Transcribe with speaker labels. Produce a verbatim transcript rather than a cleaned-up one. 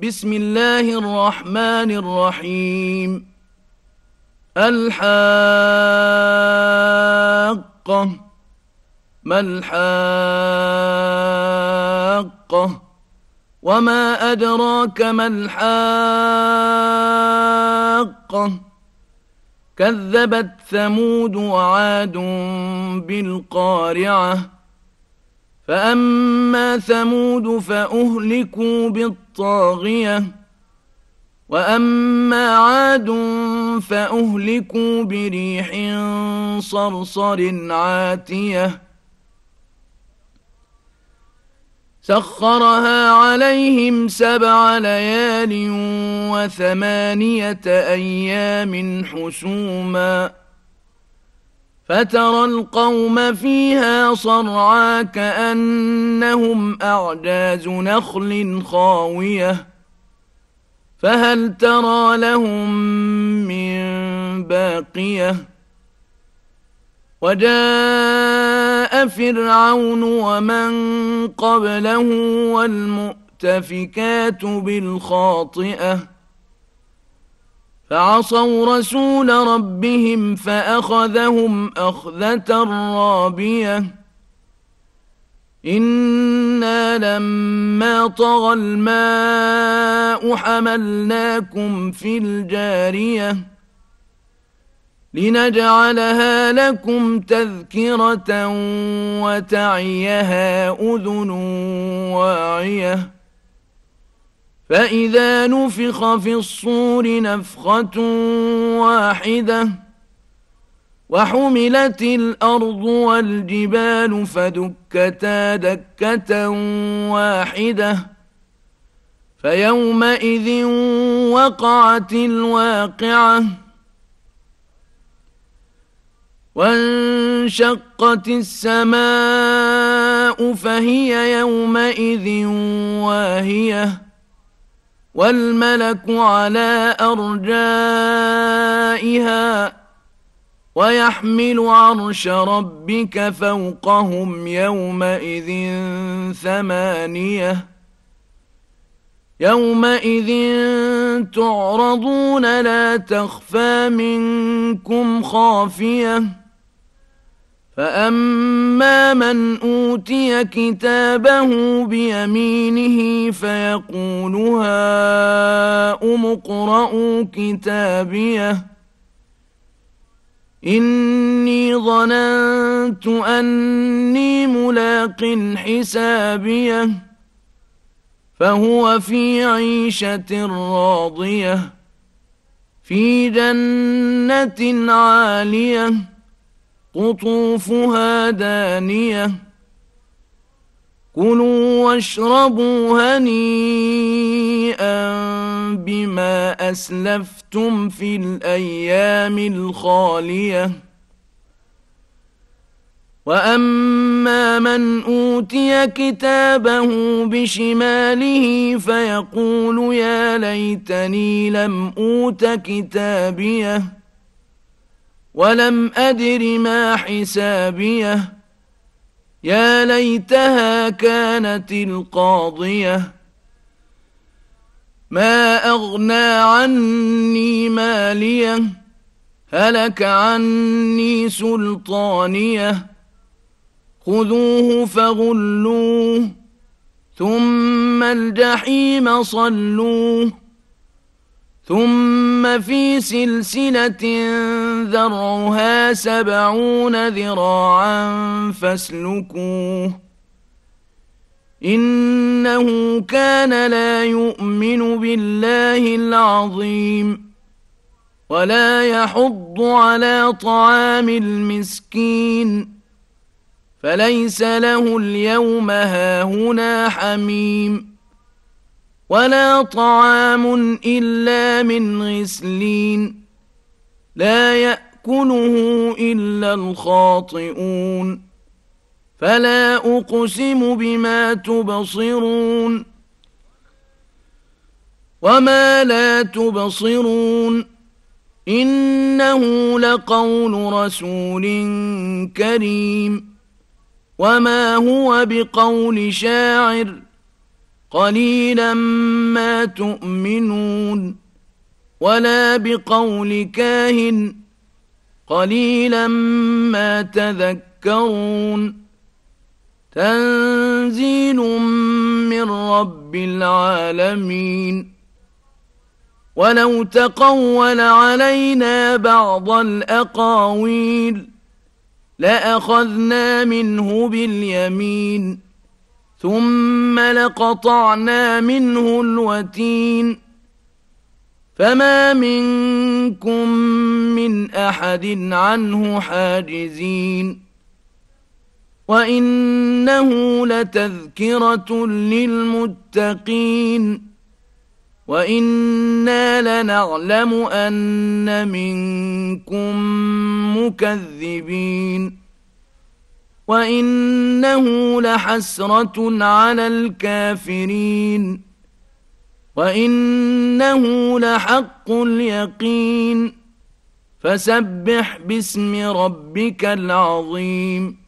Speaker 1: بسم الله الرحمن الرحيم. الحاقة. ما الحاقة؟ وما أدراك ما الحاقة؟ كذبت ثمود وعاد بالقارعة. فأما ثمود فأهلكوا بالطاغية، وأما عاد فأهلكوا بريح صرصر عاتية سخرها عليهم سبع ليال وثمانية أيام حسوما، فترى القوم فيها صرعى كأنهم أعجاز نخل خاوية، فهل ترى لهم من باقية؟ وجاء فرعون ومن قبله والمؤتفكات بالخاطئة، فعصوا رسول ربهم فأخذهم أخذة رابية. إنا لما طغى الماء حملناكم في الجارية لنجعلها لكم تذكرة وتعيها أذن واعية. فإذا نفخ في الصور نفخة واحدة وحملت الأرض والجبال فدكتا دكة واحدة فيومئذ وقعت الواقعة. وانشقت السماء فهي يومئذ واهية، والملك على أرجائها ويحمل عرش ربك فوقهم يومئذ ثمانية. يومئذ تعرضون لا تخفى منكم خافية. فأما من أوتي كتابه بيمينه فيقول هاؤم اقرءوا كتابيه إني ظننت أني ملاق حسابيه، فهو في عيشة راضية في جنة عالية قطوفها دانية. كلوا واشربوا هنيئا بما أسلفتم في الأيام الخالية. وأما من أوتي كتابه بشماله فيقول يا ليتني لم أوت كتابيه ولم أدر ما حسابيه، يا ليتها كانت القاضية ما أغنى عني ماليه هلك عني سلطانيه. خذوه فغلوه ثم الجحيم صلوه ثم في سلسلة ذرعها سبعون ذراعا فاسلكوه إنه كان لا يؤمن بالله العظيم ولا يحض على طعام المسكين، فليس له اليوم هاهنا حميم ولا طعام إلا من غسلين لا يأكله إلا الخاطئون. فلا أقسم بما تبصرون وما لا تبصرون إنه لقول رسول كريم وما هو بقول شاعر قليلا ما تؤمنون ولا بقول كاهن قليلا ما تذكرون تنزيل من رب العالمين ولو تقول علينا بعض الأقاويل لأخذنا منه باليمين ثم لقطعنا منه الوتين فما منكم من أحد عنه حاجزين وإنه لتذكرة للمتقين وإنا لنعلم أن منكم مكذبين وإنه لحسرة على الكافرين وإنه لحق اليقين فسبح باسم ربك العظيم